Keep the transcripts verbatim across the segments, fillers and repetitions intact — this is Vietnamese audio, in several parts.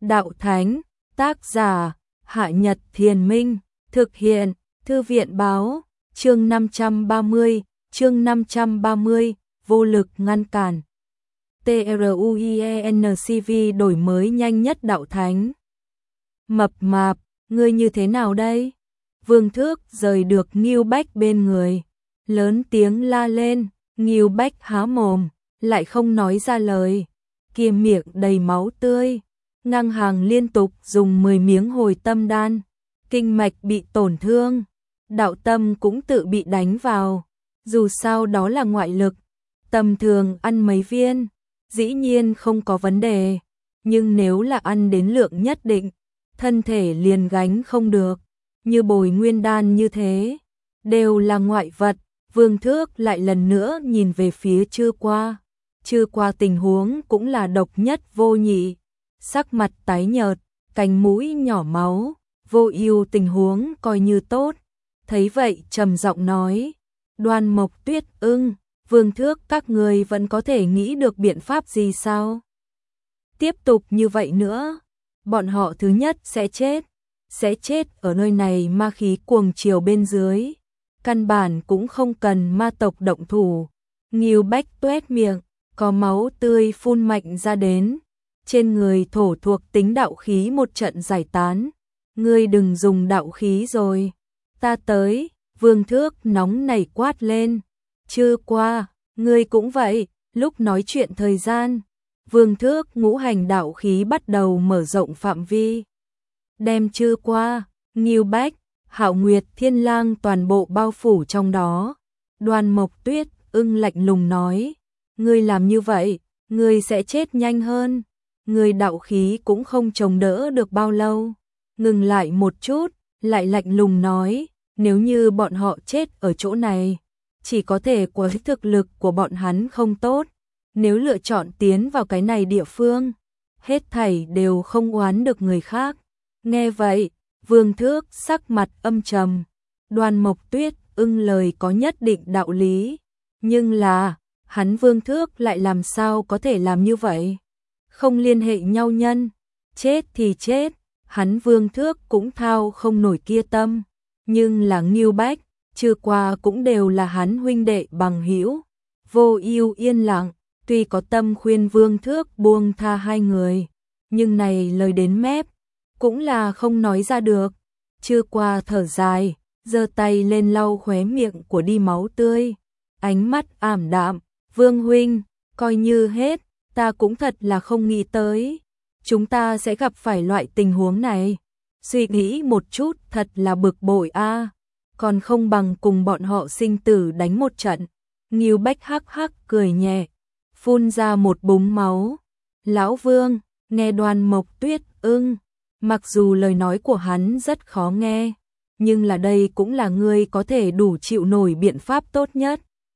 Đạo Thánh, tác giả, Hạ Nhật Thiền Minh, thực hiện, Thư viện Báo, chương năm trăm ba mươi, chương năm trăm ba mươi, vô lực ngăn cản. TRUIENCV đổi mới nhanh nhất Đạo Thánh. Mập mạp, ngươi như thế nào đây? Vương Thước rời được Ngưu Bách bên người, lớn tiếng la lên, Ngưu Bách há mồm, lại không nói ra lời, kia miệng đầy máu tươi, ngang hàng liên tục dùng mười miếng hồi tâm đan, kinh mạch bị tổn thương, đạo tâm cũng tự bị đánh vào, dù sao đó là ngoại lực, tầm thường ăn mấy viên, dĩ nhiên không có vấn đề, nhưng nếu là ăn đến lượng nhất định, thân thể liền gánh không được, như bồi nguyên đan như thế, đều là ngoại vật. Vương Thước lại lần nữa nhìn về phía Chư Qua, Chư Qua tình huống cũng là độc nhất vô nhị, sắc mặt tái nhợt, cánh mũi nhỏ máu, Vô Ưu tình huống coi như tốt, thấy vậy trầm giọng nói, Đoan Mộc Tuyết Ưng, Vương Thước các người vẫn có thể nghĩ được biện pháp gì sao? Tiếp tục như vậy nữa, bọn họ thứ nhất sẽ chết, sẽ chết ở nơi này ma khí cuồng chiều bên dưới. Căn bản cũng không cần ma tộc động thủ. Ngưu Bách tuét miệng, có máu tươi phun mạnh ra đến. Trên người thổ thuộc tính đạo khí một trận giải tán. Ngươi đừng dùng đạo khí rồi. Ta tới, Vương Thước nóng nảy quát lên. Chư Qua, ngươi cũng vậy, lúc nói chuyện thời gian. Vương Thước ngũ hành đạo khí bắt đầu mở rộng phạm vi. Đem Chư Qua, Ngưu Bách, Hạo Nguyệt Thiên Lang toàn bộ bao phủ trong đó. Đoan Mộc Tuyết Ưng lạnh lùng nói, ngươi làm như vậy, ngươi sẽ chết nhanh hơn. Ngươi đạo khí cũng không chống đỡ được bao lâu. Ngừng lại một chút, lại lạnh lùng nói, nếu như bọn họ chết ở chỗ này, chỉ có thể của thực lực của bọn hắn không tốt. Nếu lựa chọn tiến vào cái này địa phương, hết thảy đều không oán được người khác. Nghe vậy, Vương Thước sắc mặt âm trầm, Đoan Mộc Tuyết Ưng lời có nhất định đạo lý, nhưng là, hắn Vương Thước lại làm sao có thể làm như vậy? Không liên hệ nhau nhân, chết thì chết, hắn Vương Thước cũng thao không nổi kia tâm, nhưng là Ngưu Bách, Chư Qua cũng đều là hắn huynh đệ bằng hữu. Vô Ưu yên lặng, tuy có tâm khuyên Vương Thước buông tha hai người, nhưng này lời đến mép, cũng là không nói ra được. Chư Qua thở dài, giơ tay lên lau khóe miệng của đi máu tươi, ánh mắt ảm đạm, Vương huynh, coi như hết, ta cũng thật là không nghĩ tới, chúng ta sẽ gặp phải loại tình huống này. Suy nghĩ một chút thật là bực bội a, còn không bằng cùng bọn họ sinh tử đánh một trận. Ngưu Bách hắc hắc cười nhẹ, phun ra một búng máu. Lão Vương, nghe Đoan Mộc Tuyết Ưng, mặc dù lời nói của hắn rất khó nghe, nhưng là đây cũng là ngươi có thể đủ chịu nổi biện pháp tốt nhất.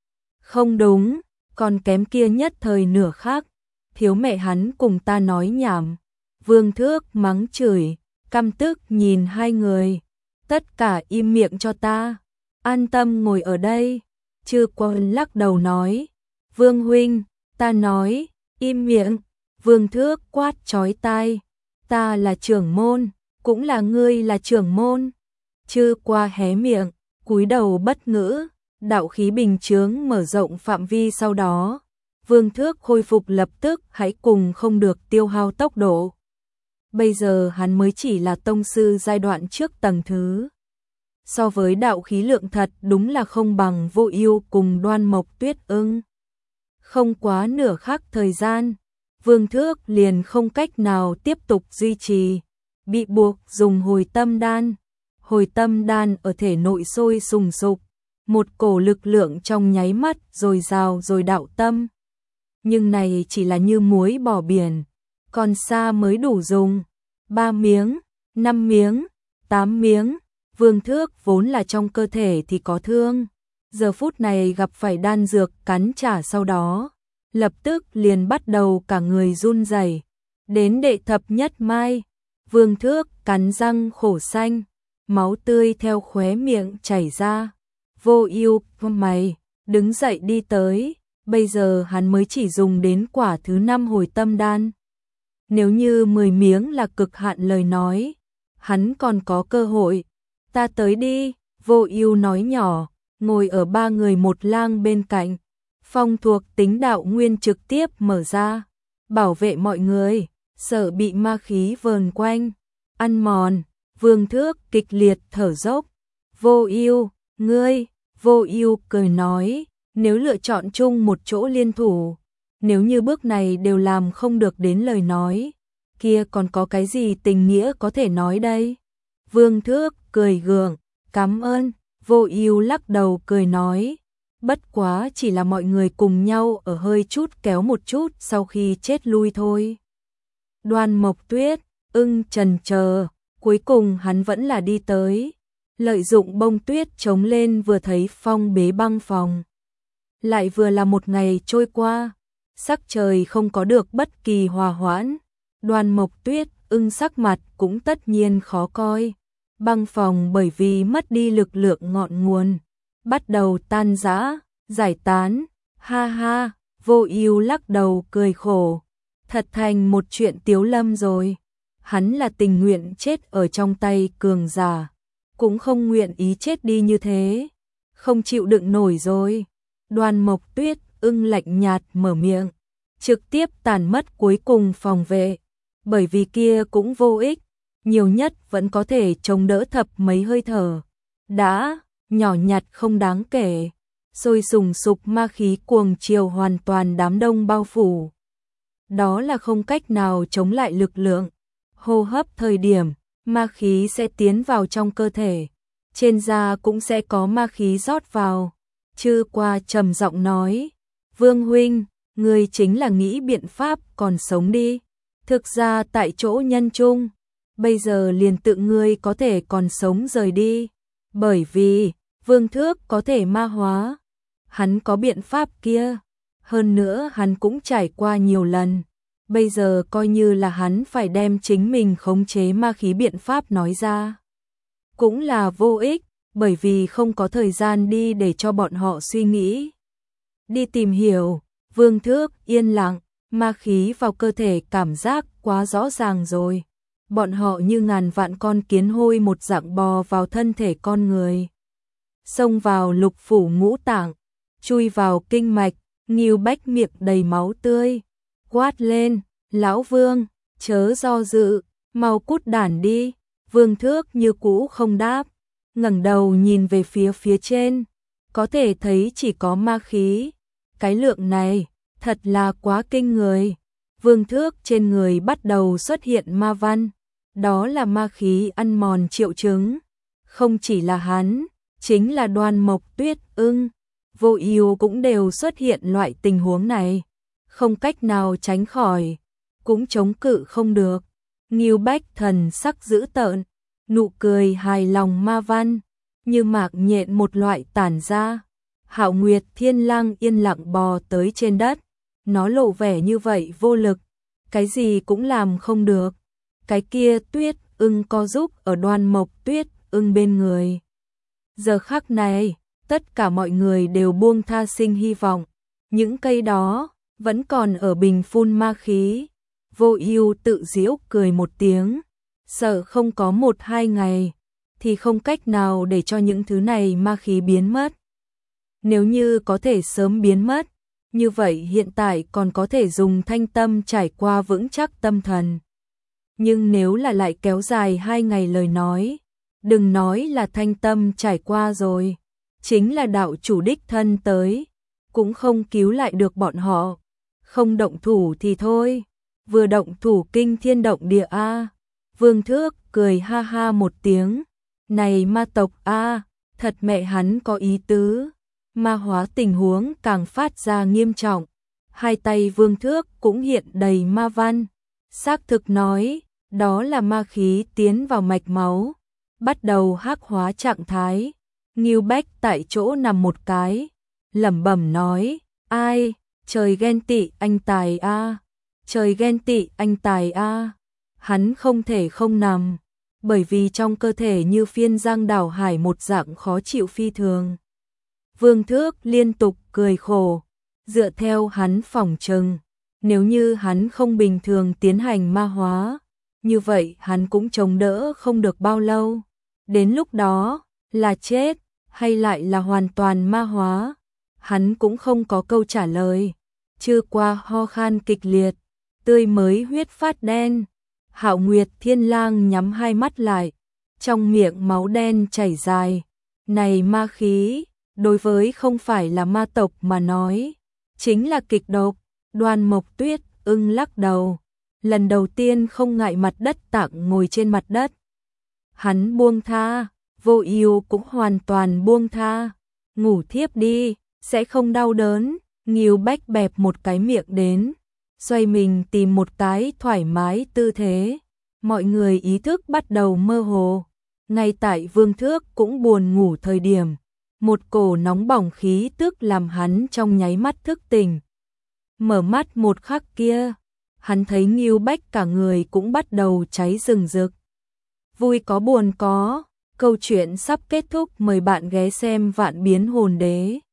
Không đúng, còn kém kia nhất thời nửa khác, thiếu mẹ hắn cùng ta nói nhảm. Vương Thước mắng chửi, căm tức nhìn hai người, tất cả im miệng cho ta, an tâm ngồi ở đây. Chư Qua lắc đầu nói, Vương huynh, ta nói, im miệng. Vương Thước quát chói tai, ta là trưởng môn, cũng là ngươi là trưởng môn. Chư Qua hé miệng, cúi đầu bất ngữ, đạo khí bình chướng mở rộng phạm vi sau đó. Vương Thước khôi phục lập tức hãy cùng không được tiêu hao tốc độ. Bây giờ hắn mới chỉ là tông sư giai đoạn trước tầng thứ. So với đạo khí lượng thật đúng là không bằng Vô Ưu cùng Đoan Mộc Tuyết Ưng. Không quá nửa khắc thời gian, Vương Thước liền không cách nào tiếp tục duy trì, bị buộc dùng hồi tâm đan. Hồi tâm đan ở thể nội sôi sùng sục, một cổ lực lượng trong nháy mắt dồi dào rồi đạo tâm. Nhưng này chỉ là như muối bỏ biển, còn xa mới đủ dùng. Ba miếng, năm miếng, tám miếng, Vương Thước vốn là trong cơ thể thì có thương, giờ phút này gặp phải đan dược cắn trả sau đó, lập tức liền bắt đầu cả người run rẩy. Đến đệ thập nhất mai, Vương Thước cắn răng khổ xanh, máu tươi theo khóe miệng chảy ra. Vô Ưu, mày, đứng dậy đi tới, bây giờ hắn mới chỉ dùng đến quả thứ năm hồi tâm đan. Nếu như mười miếng là cực hạn lời nói, hắn còn có cơ hội. Ta tới đi, Vô Ưu nói nhỏ, ngồi ở ba người một lang bên cạnh. Phong thuộc tính đạo nguyên trực tiếp mở ra, bảo vệ mọi người, sợ bị ma khí vờn quanh, ăn mòn. Vương Thước kịch liệt thở dốc. Vô Ưu, ngươi, Vô Ưu cười nói, nếu lựa chọn chung một chỗ liên thủ, nếu như bước này đều làm không được đến lời nói, kia còn có cái gì tình nghĩa có thể nói đây? Vương Thước cười gượng, cảm ơn. Vô Ưu lắc đầu cười nói, bất quá chỉ là mọi người cùng nhau ở hơi chút kéo một chút sau khi chết lui thôi. Đoan Mộc Tuyết, ưng chần chờ, cuối cùng hắn vẫn là đi tới, lợi dụng bông tuyết chống lên vừa thấy phong bế băng phòng. Lại vừa là một ngày trôi qua, sắc trời không có được bất kỳ hòa hoãn, Đoan Mộc Tuyết, ưng sắc mặt cũng tất nhiên khó coi. Băng phòng bởi vì mất đi lực lượng ngọn nguồn, bắt đầu tan rã, giải tán. Ha ha, Vô Ưu lắc đầu cười khổ, thật thành một chuyện tiếu lâm rồi. Hắn là tình nguyện chết ở trong tay cường giả, cũng không nguyện ý chết đi như thế, không chịu đựng nổi rồi. Đoan Mộc Tuyết, ưng lạnh nhạt mở miệng, trực tiếp tàn mất cuối cùng phòng vệ, bởi vì kia cũng vô ích, nhiều nhất vẫn có thể chống đỡ thập mấy hơi thở. Đã, nhỏ nhặt không đáng kể, sôi sùng sục ma khí cuồng chiều hoàn toàn đám đông bao phủ. Đó là không cách nào chống lại lực lượng. Hô hấp thời điểm, ma khí sẽ tiến vào trong cơ thể, trên da cũng sẽ có ma khí rót vào. Chư Qua trầm giọng nói, Vương huynh, ngươi chính là nghĩ biện pháp còn sống đi. Thực ra tại chỗ nhân chung, bây giờ liền tự ngươi có thể còn sống rời đi, bởi vì Vương Thước có thể ma hóa, hắn có biện pháp kia, hơn nữa hắn cũng trải qua nhiều lần, bây giờ coi như là hắn phải đem chính mình khống chế ma khí biện pháp nói ra, cũng là vô ích, bởi vì không có thời gian đi để cho bọn họ suy nghĩ, đi tìm hiểu. Vương Thước yên lặng, ma khí vào cơ thể cảm giác quá rõ ràng rồi. Bọn họ như ngàn vạn con kiến hôi một dạng bò vào thân thể con người, xông vào lục phủ ngũ tạng, chui vào kinh mạch. Ngưu Bách miệng đầy máu tươi, quát lên, lão Vương, chớ do dự, mau cút đản đi. Vương Thước như cũ không đáp, ngẩng đầu nhìn về phía phía trên, có thể thấy chỉ có ma khí. Cái lượng này, thật là quá kinh người. Vương Thước trên người bắt đầu xuất hiện ma văn, đó là ma khí ăn mòn triệu chứng. Không chỉ là hắn, chính là Đoan Mộc Tuyết, ưng, Vô Ưu cũng đều xuất hiện loại tình huống này, không cách nào tránh khỏi, cũng chống cự không được. Ngưu Bách thần sắc dữ tợn, nụ cười hài lòng ma văn, như mạc nhện một loại tản ra. Hạo Nguyệt Thiên Lang yên lặng bò tới trên đất, nó lộ vẻ như vậy vô lực, cái gì cũng làm không được. Cái kia Tuyết ưng co giúp ở Đoan Mộc Tuyết ưng bên người. Giờ khắc này, tất cả mọi người đều buông tha sinh hy vọng, những cây đó vẫn còn ở bình phun ma khí. Vô Ưu tự giễu cười một tiếng, sợ không có một hai ngày thì không cách nào để cho những thứ này ma khí biến mất. Nếu như có thể sớm biến mất, như vậy hiện tại còn có thể dùng thanh tâm trải qua vững chắc tâm thần. Nhưng nếu là lại kéo dài hai ngày lời nói, đừng nói là thanh tâm trải qua rồi, chính là đạo chủ đích thân tới, cũng không cứu lại được bọn họ. Không động thủ thì thôi, vừa động thủ kinh thiên động địa a. Vương Thước cười ha ha một tiếng, này ma tộc a, thật mẹ hắn có ý tứ. Ma hóa tình huống càng phát ra nghiêm trọng, hai tay Vương Thước cũng hiện đầy ma văn, xác thực nói, đó là ma khí tiến vào mạch máu, bắt đầu hắc hóa trạng thái. Ngưu Bách tại chỗ nằm một cái, lẩm bẩm nói, ai, trời ghen tị anh tài a, trời ghen tị anh tài a. Hắn không thể không nằm, bởi vì trong cơ thể như phiên giang đảo hải một dạng khó chịu phi thường. Vương Thước liên tục cười khổ, dựa theo hắn phỏng chừng, Nếu như hắn không bình thường tiến hành ma hóa, như vậy hắn cũng chống đỡ không được bao lâu. Đến lúc đó, là chết, hay lại là hoàn toàn ma hóa, hắn cũng không có câu trả lời. Trưa qua ho khan kịch liệt, tươi mới huyết phát đen. Hạo Nguyệt Thiên Lang nhắm hai mắt lại, trong miệng máu đen chảy dài. Này ma khí, đối với không phải là ma tộc mà nói, chính là kịch độc. Đoan Mộc Tuyết ưng lắc đầu, lần đầu tiên không ngại mặt đất tặng ngồi trên mặt đất. Hắn buông tha, Vô Ưu cũng hoàn toàn buông tha, ngủ thiếp đi, sẽ không đau đớn. Ngưu Bách bẹp một cái miệng đến, xoay mình tìm một cái thoải mái tư thế. Mọi người ý thức bắt đầu mơ hồ. Ngay tại Vương Thước cũng buồn ngủ thời điểm, một cổ nóng bỏng khí tức làm hắn trong nháy mắt thức tỉnh. Mở mắt một khắc kia, hắn thấy Ngưu Bách cả người cũng bắt đầu cháy rừng rực. Vui có buồn có, câu chuyện sắp kết thúc, mời bạn ghé xem Vạn Biến Hồn Đế.